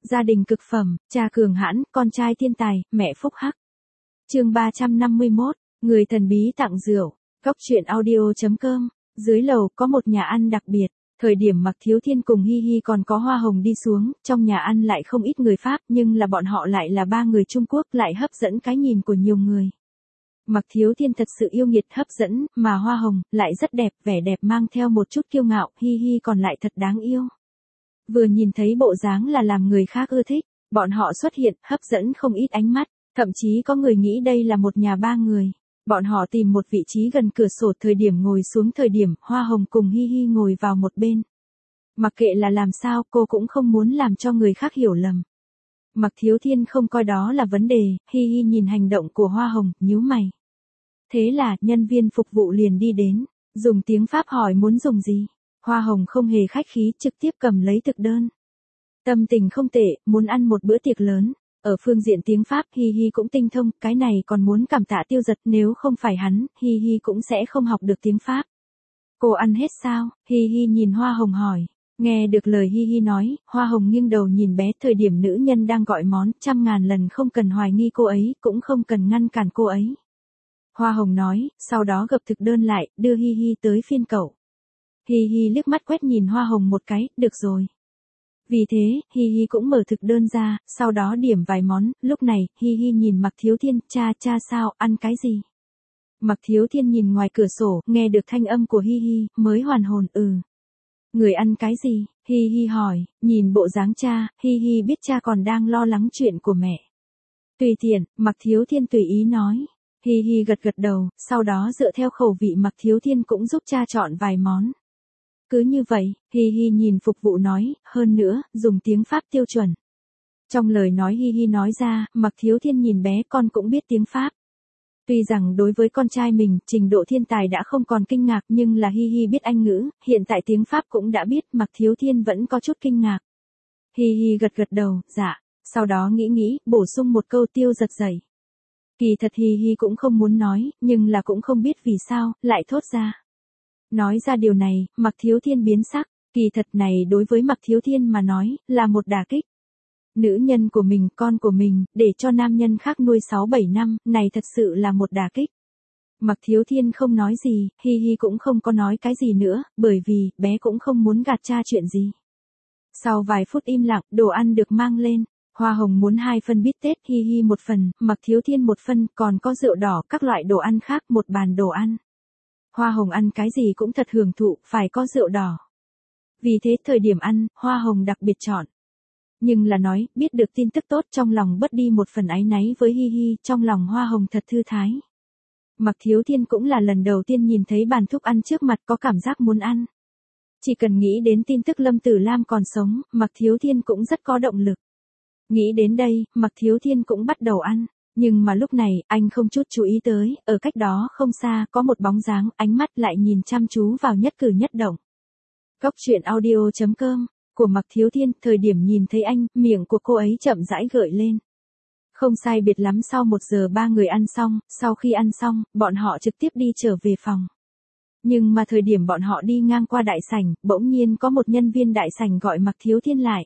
Gia đình cực phẩm, cha cường hãn, con trai thiên tài, mẹ phúc hắc. Chương 351, người thần bí tặng rượu. Góc truyện audio.com. Dưới lầu có một nhà ăn đặc biệt. Thời điểm Mạc Thiếu Thiên cùng Hi Hi còn có Hoa Hồng đi xuống, trong nhà ăn lại không ít người Pháp, nhưng là bọn họ lại là ba người Trung Quốc, lại hấp dẫn cái nhìn của nhiều người. Mạc Thiếu Thiên thật sự yêu nghiệt hấp dẫn, mà Hoa Hồng lại rất đẹp, vẻ đẹp mang theo một chút kiêu ngạo, Hi Hi còn lại thật đáng yêu. Vừa nhìn thấy bộ dáng là làm người khác ưa thích, bọn họ xuất hiện, hấp dẫn không ít ánh mắt, thậm chí có người nghĩ đây là một nhà ba người. Bọn họ tìm một vị trí gần cửa sổ, thời điểm ngồi xuống thời điểm, Hoa Hồng cùng Hi Hi ngồi vào một bên. Mặc kệ là làm sao, cô cũng không muốn làm cho người khác hiểu lầm. Mạc Thiếu Thiên không coi đó là vấn đề, Hi Hi nhìn hành động của Hoa Hồng, nhíu mày. Thế là, nhân viên phục vụ liền đi đến, dùng tiếng Pháp hỏi muốn dùng gì. Hoa Hồng không hề khách khí, trực tiếp cầm lấy thực đơn. Tâm tình không tệ, muốn ăn một bữa tiệc lớn. Ở phương diện tiếng Pháp, Hi Hi cũng tinh thông, cái này còn muốn cảm tạ Tiêu Giật, nếu không phải hắn, Hi Hi cũng sẽ không học được tiếng Pháp. Cô ăn hết sao? Hi Hi nhìn Hoa Hồng hỏi. Nghe được lời Hi Hi nói, Hoa Hồng nghiêng đầu nhìn bé, thời điểm nữ nhân đang gọi món, 100.000 lần không cần hoài nghi cô ấy, cũng không cần ngăn cản cô ấy. Hoa Hồng nói, sau đó gập thực đơn lại, đưa Hi Hi tới phiên cậu. Hi Hi liếc mắt quét nhìn Hoa Hồng một cái, được rồi. Vì thế, Hi Hi cũng mở thực đơn ra, sau đó điểm vài món, lúc này, Hi Hi nhìn Mạc Thiếu Thiên, cha sao, ăn cái gì? Mạc Thiếu Thiên nhìn ngoài cửa sổ, nghe được thanh âm của Hi Hi, mới hoàn hồn, Người ăn cái gì? Hi Hi hỏi, nhìn bộ dáng cha, Hi Hi biết cha còn đang lo lắng chuyện của mẹ. Tùy tiện, Mạc Thiếu Thiên tùy ý nói. Hi Hi gật gật đầu, sau đó dựa theo khẩu vị Mạc Thiếu Thiên cũng giúp cha chọn vài món. Cứ như vậy, Hi Hi nhìn phục vụ nói, hơn nữa, dùng tiếng Pháp tiêu chuẩn. Trong lời nói Hi Hi nói ra, Mạc Thiếu Thiên nhìn bé con cũng biết tiếng Pháp. Tuy rằng đối với con trai mình, trình độ thiên tài đã không còn kinh ngạc, nhưng là Hi Hi biết Anh ngữ, hiện tại tiếng Pháp cũng đã biết, Mạc Thiếu Thiên vẫn có chút kinh ngạc. Hi Hi gật gật đầu, dạ, sau đó nghĩ, bổ sung một câu Tiêu Giật dậy. Kỳ thật Hi Hi cũng không muốn nói, nhưng là cũng không biết vì sao, lại thốt ra. Nói ra điều này, Mạc Thiếu Thiên biến sắc, kỳ thật này đối với Mạc Thiếu Thiên mà nói, là một đả kích. Nữ nhân của mình, con của mình, để cho nam nhân khác nuôi 6-7 năm, này thật sự là một đả kích. Mạc Thiếu Thiên không nói gì, Hi Hi cũng không có nói cái gì nữa, bởi vì, bé cũng không muốn gạt cha chuyện gì. Sau vài phút im lặng, đồ ăn được mang lên. Hoa Hồng muốn 2 phân bít tết, Hi Hi 1 phần, Mạc Thiếu Thiên 1 phân, còn có rượu đỏ, các loại đồ ăn khác, một bàn đồ ăn. Hoa Hồng ăn cái gì cũng thật hưởng thụ, phải có rượu đỏ. Vì thế thời điểm ăn, Hoa Hồng đặc biệt chọn. Nhưng là nói, biết được tin tức tốt trong lòng bớt đi một phần áy náy với Hi Hi, trong lòng Hoa Hồng thật thư thái. Mạc Thiếu Thiên cũng là lần đầu tiên nhìn thấy bàn thức ăn trước mặt có cảm giác muốn ăn. Chỉ cần nghĩ đến tin tức Lâm Tử Lam còn sống, Mạc Thiếu Thiên cũng rất có động lực. Nghĩ đến đây, Mạc Thiếu Thiên cũng bắt đầu ăn. Nhưng mà lúc này, anh không chút chú ý tới, ở cách đó không xa, có một bóng dáng, ánh mắt lại nhìn chăm chú vào nhất cử nhất động. Góc truyện audio.com, của Mạc Thiếu Thiên, thời điểm nhìn thấy anh, miệng của cô ấy chậm rãi gợi lên. Không sai biệt lắm sau 1 giờ 3 người ăn xong, sau khi ăn xong, bọn họ trực tiếp đi trở về phòng. Nhưng mà thời điểm bọn họ đi ngang qua đại sảnh, bỗng nhiên có một nhân viên đại sảnh gọi Mạc Thiếu Thiên lại.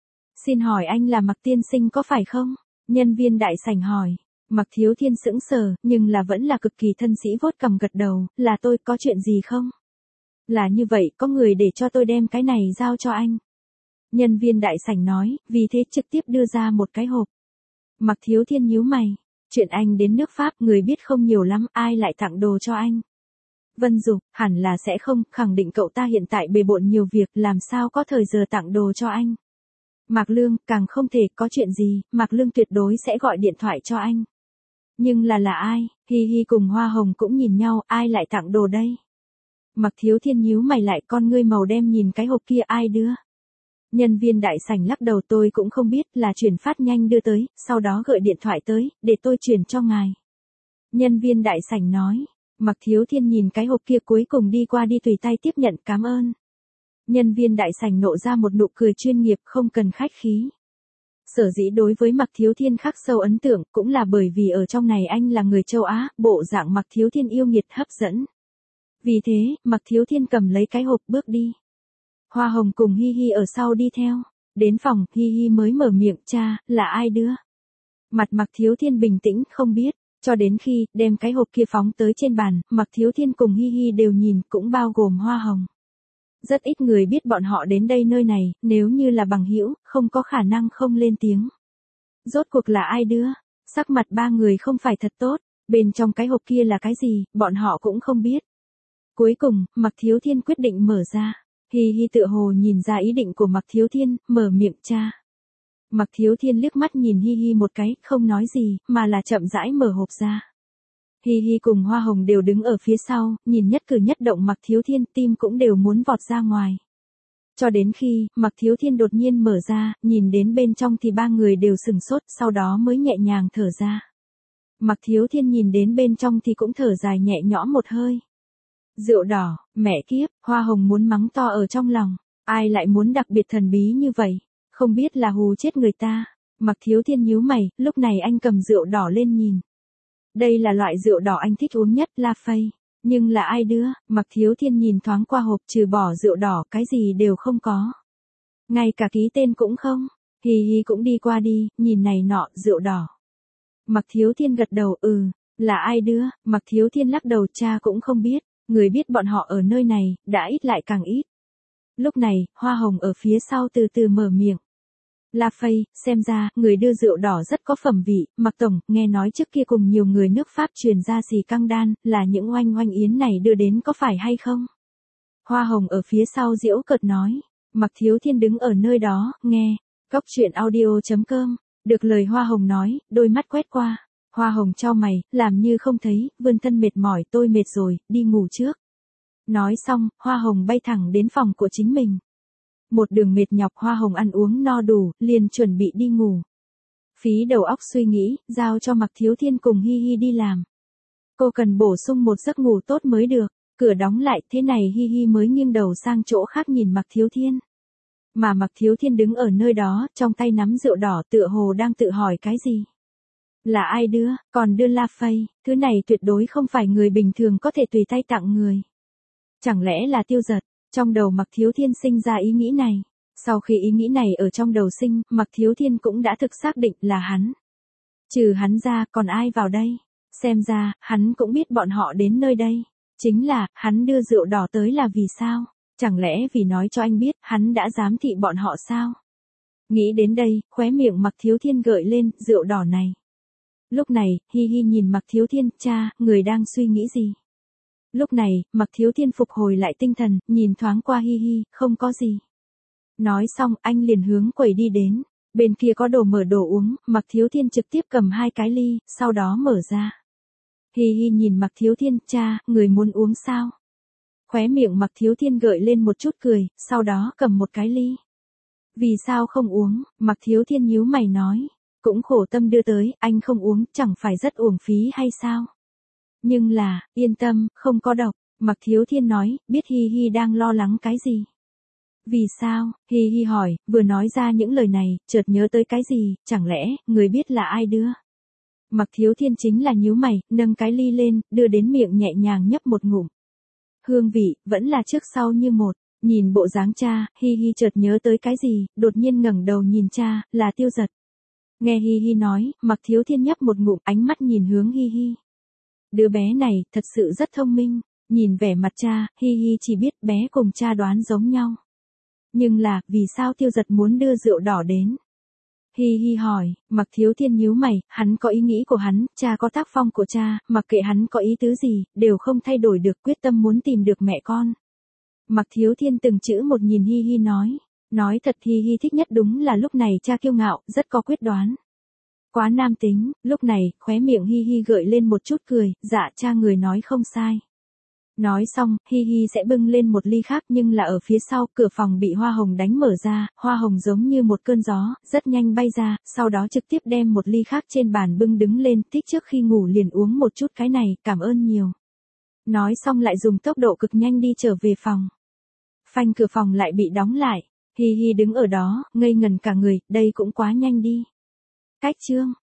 Xin hỏi anh là Mạc tiên sinh có phải không? Nhân viên đại sảnh hỏi. Mạc Thiếu Thiên sững sờ, nhưng là vẫn là cực kỳ thân sĩ vuốt cằm gật đầu, là tôi, có chuyện gì không? Là như vậy, có người để cho tôi đem cái này giao cho anh. Nhân viên đại sảnh nói, vì thế trực tiếp đưa ra một cái hộp. Mạc Thiếu Thiên nhíu mày, chuyện anh đến nước Pháp người biết không nhiều lắm, ai lại tặng đồ cho anh? Vân Dục, hẳn là sẽ không, khẳng định cậu ta hiện tại bề bộn nhiều việc, làm sao có thời giờ tặng đồ cho anh? Mạc Lương, càng không thể, có chuyện gì, Mạc Lương tuyệt đối sẽ gọi điện thoại cho anh. Nhưng là ai? Hi Hi cùng Hoa Hồng cũng nhìn nhau, ai lại tặng đồ đây? Mạc Thiếu Thiên nhíu mày lại, con ngươi màu đen nhìn cái hộp kia, ai đưa? Nhân viên đại sảnh lắc đầu, tôi cũng không biết, là chuyển phát nhanh đưa tới, sau đó gọi điện thoại tới, để tôi chuyển cho ngài. Nhân viên đại sảnh nói. Mạc Thiếu Thiên nhìn cái hộp kia, cuối cùng đi qua đi tùy tay tiếp nhận, cảm ơn. Nhân viên đại sảnh nộ ra một nụ cười chuyên nghiệp, không cần khách khí. Sở dĩ đối với Mạc Thiếu Thiên khắc sâu ấn tượng, cũng là bởi vì ở trong này anh là người châu Á, bộ dạng Mạc Thiếu Thiên yêu nghiệt hấp dẫn. Vì thế, Mạc Thiếu Thiên cầm lấy cái hộp bước đi. Hoa Hồng cùng Hi Hi ở sau đi theo. Đến phòng, Hi Hi mới mở miệng, cha, là ai đưa? Mặt Mạc Thiếu Thiên bình tĩnh, không biết, cho đến khi đem cái hộp kia phóng tới trên bàn, Mạc Thiếu Thiên cùng Hi Hi đều nhìn, cũng bao gồm Hoa Hồng. Rất ít người biết bọn họ đến đây nơi này, nếu như là bằng hữu, không có khả năng không lên tiếng. Rốt cuộc là ai đưa? Sắc mặt ba người không phải thật tốt, bên trong cái hộp kia là cái gì, bọn họ cũng không biết. Cuối cùng, Mạc Thiếu Thiên quyết định mở ra. Hi Hi tựa hồ nhìn ra ý định của Mạc Thiếu Thiên, mở miệng, cha. Mạc Thiếu Thiên liếc mắt nhìn Hi Hi một cái, không nói gì, mà là chậm rãi mở hộp ra. Hi Hi cùng Hoa Hồng đều đứng ở phía sau, nhìn nhất cử nhất động Mạc Thiếu Thiên, tim cũng đều muốn vọt ra ngoài. Cho đến khi, Mạc Thiếu Thiên đột nhiên mở ra, nhìn đến bên trong thì ba người đều sừng sốt, sau đó mới nhẹ nhàng thở ra. Mạc Thiếu Thiên nhìn đến bên trong thì cũng thở dài nhẹ nhõm một hơi. Rượu đỏ, mẹ kiếp, Hoa Hồng muốn mắng to ở trong lòng. Ai lại muốn đặc biệt thần bí như vậy? Không biết là hù chết người ta. Mạc Thiếu Thiên nhíu mày, lúc này anh cầm rượu đỏ lên nhìn. Đây là loại rượu đỏ anh thích uống nhất, La Phây. Nhưng là ai đưa? Mạc Thiếu Thiên nhìn thoáng qua hộp, trừ bỏ rượu đỏ, cái gì đều không có. Ngay cả ký tên cũng không. Hi Hi cũng đi qua đi, nhìn này nọ, rượu đỏ. Mạc Thiếu Thiên gật đầu, là ai đưa? Mạc Thiếu Thiên lắc đầu, cha cũng không biết. Người biết bọn họ ở nơi này, đã ít lại càng ít. Lúc này, Hoa Hồng ở phía sau từ từ mở miệng. La Phây, xem ra, người đưa rượu đỏ rất có phẩm vị, Mạc Tổng, nghe nói trước kia cùng nhiều người nước Pháp truyền ra xì căng đan, là những oanh oanh yến này đưa đến có phải hay không? Hoa Hồng ở phía sau giễu cợt nói. Mạc Thiếu Thiên đứng ở nơi đó, nghe. Góc truyện audio.com. Được lời Hoa Hồng nói, đôi mắt quét qua. Hoa Hồng chau mày, làm như không thấy, vươn thân mệt mỏi, tôi mệt rồi, đi ngủ trước. Nói xong, Hoa Hồng bay thẳng đến phòng của chính mình. Một đường mệt nhọc, Hoa Hồng ăn uống no đủ, liền chuẩn bị đi ngủ. Phí đầu óc suy nghĩ, giao cho Mạc Thiếu Thiên cùng Hi Hi đi làm. Cô cần bổ sung một giấc ngủ tốt mới được. Cửa đóng lại, thế này Hi Hi mới nghiêng đầu sang chỗ khác nhìn Mạc Thiếu Thiên. Mà Mạc Thiếu Thiên đứng ở nơi đó, trong tay nắm rượu đỏ, tựa hồ đang tự hỏi cái gì. Là ai đưa, còn đưa La Phây, thứ này tuyệt đối không phải người bình thường có thể tùy tay tặng người. Chẳng lẽ là Tiêu Giật? Trong đầu Mạc Thiếu Thiên sinh ra ý nghĩ này. Sau khi ý nghĩ này ở trong đầu sinh, Mạc Thiếu Thiên cũng đã thực xác định là hắn. Trừ hắn ra, còn ai vào đây? Xem ra, hắn cũng biết bọn họ đến nơi đây. Chính là, hắn đưa rượu đỏ tới là vì sao? Chẳng lẽ vì nói cho anh biết, hắn đã giám thị bọn họ sao? Nghĩ đến đây, khóe miệng Mạc Thiếu Thiên gợi lên, rượu đỏ này. Lúc này, Hi Hi nhìn Mạc Thiếu Thiên, cha, người đang suy nghĩ gì? Lúc này, Mạc Thiếu Thiên phục hồi lại tinh thần, nhìn thoáng qua Hi Hi, không có gì. Nói xong, anh liền hướng quầy đi đến. Bên kia có đồ mở đồ uống, Mạc Thiếu Thiên trực tiếp cầm 2 cái ly, sau đó mở ra. Hi Hi nhìn Mạc Thiếu Thiên, cha, người muốn uống sao? Khóe miệng Mạc Thiếu Thiên gợi lên một chút cười, sau đó cầm một cái ly. Vì sao không uống? Mạc Thiếu Thiên nhíu mày nói. Cũng khổ tâm đưa tới, anh không uống, chẳng phải rất uổng phí hay sao? Nhưng là, yên tâm, không có độc. Mạc Thiếu Thiên nói, biết Hi Hi đang lo lắng cái gì. Vì sao? Hi Hi hỏi, vừa nói ra những lời này, chợt nhớ tới cái gì, chẳng lẽ, người biết là ai đưa? Mạc Thiếu Thiên chính là nhíu mày, nâng cái ly lên, đưa đến miệng nhẹ nhàng nhấp một ngụm. Hương vị, vẫn là trước sau như một. Nhìn bộ dáng cha, Hi Hi chợt nhớ tới cái gì, đột nhiên ngẩng đầu nhìn cha, là Tiêu Giật. Nghe Hi Hi nói, Mạc Thiếu Thiên nhấp một ngụm, ánh mắt nhìn hướng Hi Hi. Đứa bé này, thật sự rất thông minh. Nhìn vẻ mặt cha, Hi Hi chỉ biết bé cùng cha đoán giống nhau. Nhưng là, vì sao Tiêu Giật muốn đưa rượu đỏ đến? Hi Hi hỏi, Mạc Thiếu Thiên nhíu mày, hắn có ý nghĩ của hắn, cha có tác phong của cha, mặc kệ hắn có ý tứ gì, đều không thay đổi được, quyết tâm muốn tìm được mẹ con. Mạc Thiếu Thiên từng chữ một nhìn Hi Hi nói thật Hi Hi thích nhất đúng là lúc này cha kiêu ngạo, rất có quyết đoán. Quá nam tính, lúc này, khóe miệng Hi Hi gợi lên một chút cười, dạ cha người nói không sai. Nói xong, Hi Hi sẽ bưng lên một ly khác nhưng là ở phía sau, cửa phòng bị Hoa Hồng đánh mở ra, Hoa Hồng giống như một cơn gió, rất nhanh bay ra, sau đó trực tiếp đem một ly khác trên bàn bưng đứng lên, thích trước khi ngủ liền uống một chút cái này, cảm ơn nhiều. Nói xong lại dùng tốc độ cực nhanh đi trở về phòng. Phanh cửa phòng lại bị đóng lại, Hi Hi đứng ở đó, ngây ngần cả người, đây cũng quá nhanh đi. Cách chương